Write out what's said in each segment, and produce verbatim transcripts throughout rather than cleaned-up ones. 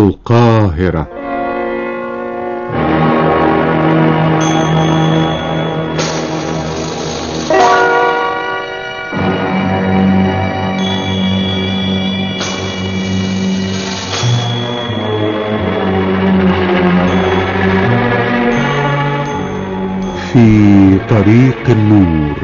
القاهرة. في طريق النور.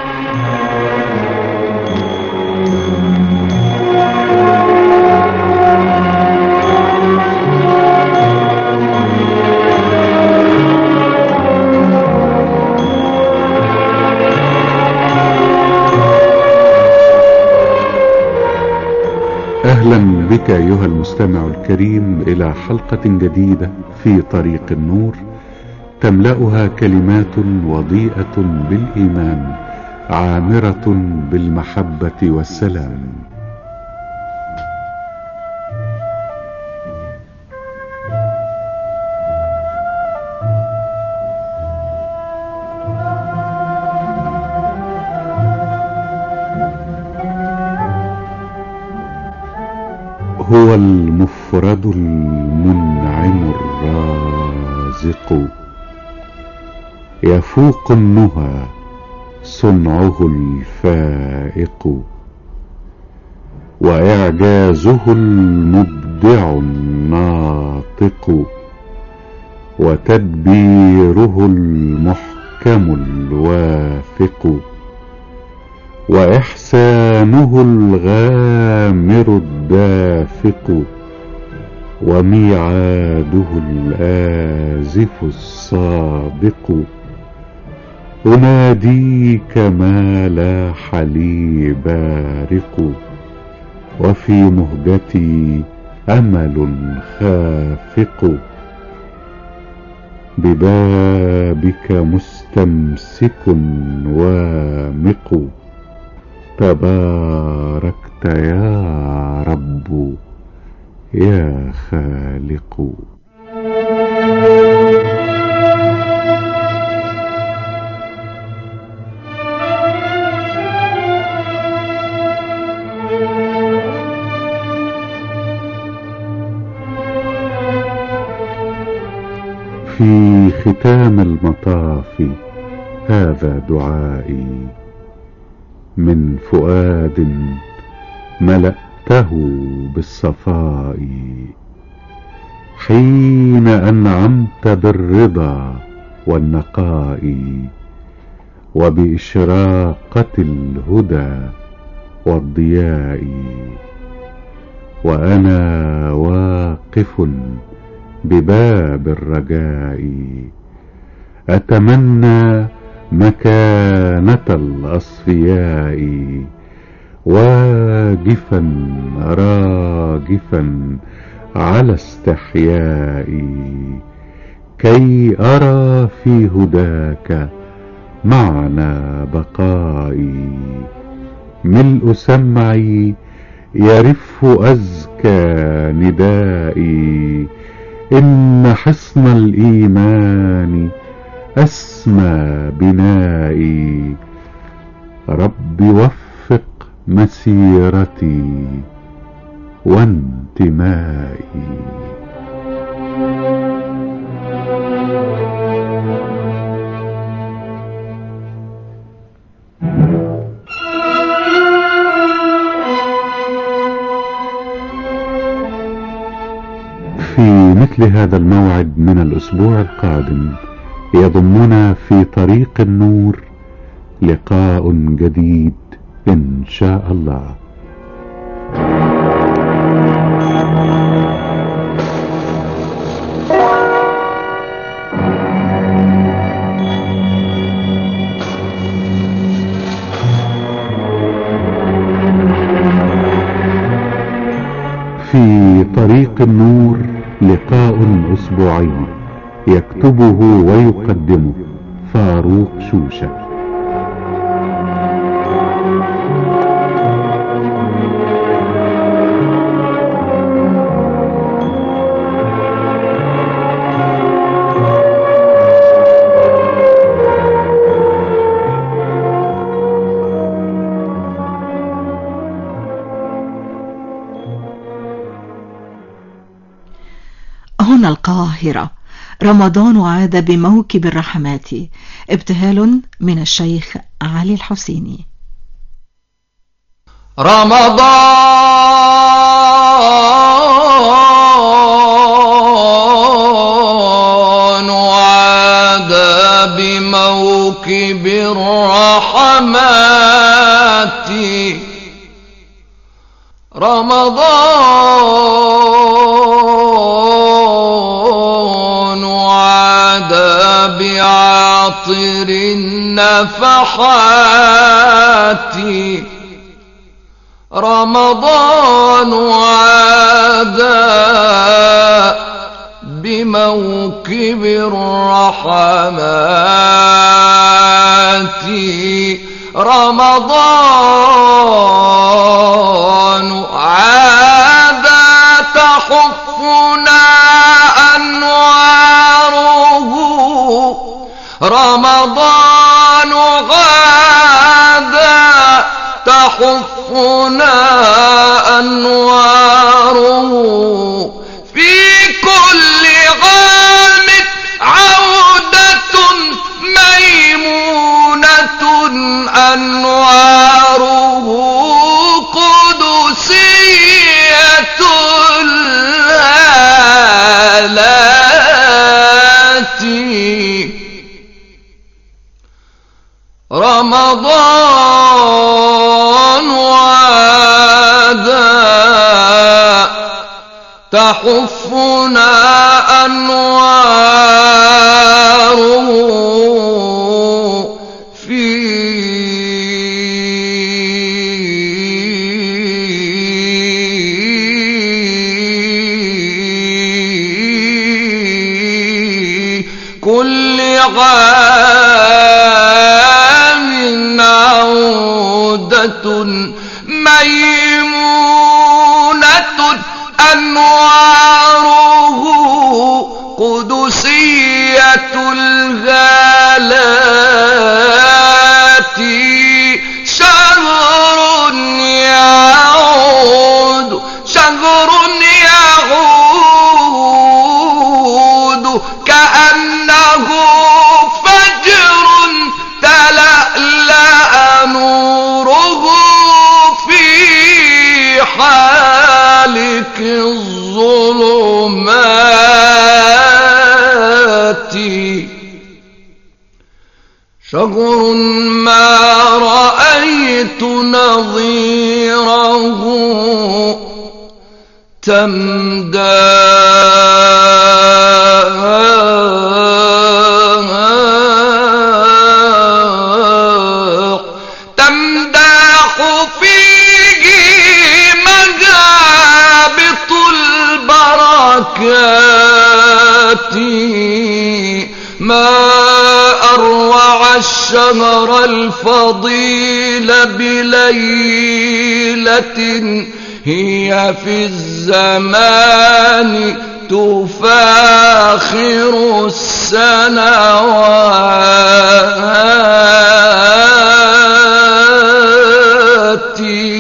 أهلا بك أيها المستمع الكريم إلى حلقة جديدة في طريق النور، تملأها كلمات وضيئة بالإيمان، عامرة بالمحبة والسلام. هو المفرد المنعم الرازق، يفوق النهى صنعه الفائق، وإعجازه المبدع الناطق، وتدبيره المحكم الواثق، وإحسانه الغامر الدافق، وميعاده الآزف الصادق. أناديك ما لاح لي بارق، وفي مهجتي أمل خافق، ببابك مستمسك وامق. تباركت يا رب يا خالق. في ختام المطاف هذا دعائي من فؤاد ملأته بالصفاء، حين أنعمت بالرضا والنقاء، وبإشراقة الهدى والضياء، وأنا واقف بباب الرجاء، أتمنى مكانة الأصفياء، واجفا راجفا على استحيائي، كي أرى في هداك معنى بقائي. ملء سمعي يرف أزكى ندائي، إن حصن الإيمان أسمى بنائي. رب وفق مسيرتي وانتمائي. في مثل هذا الموعد من الأسبوع القادم يضمنا في طريق النور لقاء جديد إن شاء الله. في طريق النور لقاء أسبوعي، يكتبه ويقدمه فاروق شوشة. هنا القاهرة. رمضان عاد بموكب الرحمات. ابتهال من الشيخ علي الحسيني. رمضان عاد بموكب الرحمات. رمضان عاد بعاطر النفحات. رمضان عاد بموكب الرحمات. رمضان عاد تحفنا أنواره. رمضان عاد تحفنا أنواره. في كل عام عودة ميمونة أنواره. قدسية الهالات. رمضان عاد تحفنا أنواره. في كل عام عودة ميمونة أنواره. قدسية الغالات. شهر يعود شهر يعود كأنه فجر تلألأ نوره في حالك الظلمات. شهر ما رأيت نظيره تمداح تمداح فيه مجابط البركات. ما أروع الشهر الفضيل بليلة هي في الزمان تفاخر السنوات.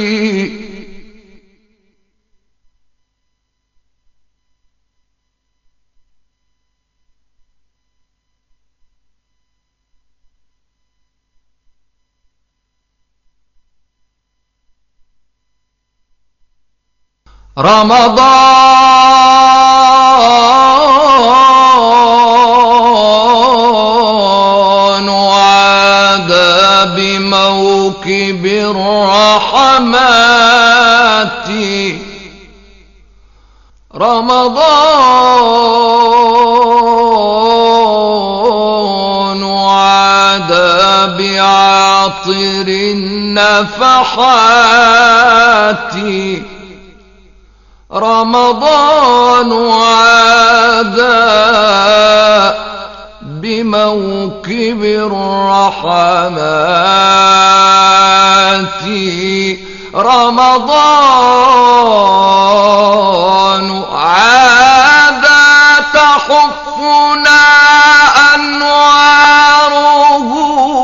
رمضان عاد بموكب الرحمات. رمضان عاد بعاطر النفحات. رمضان عاد بموكب الرحمات. رمضان عاد تحفنا أنواره.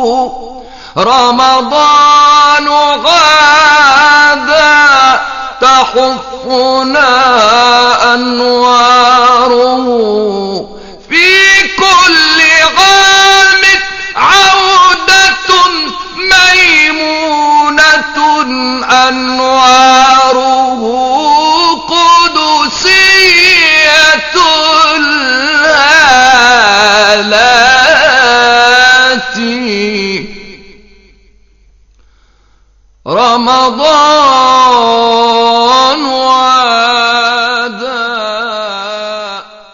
رمضان عاد تحفنا أنواره. الهالات رمضان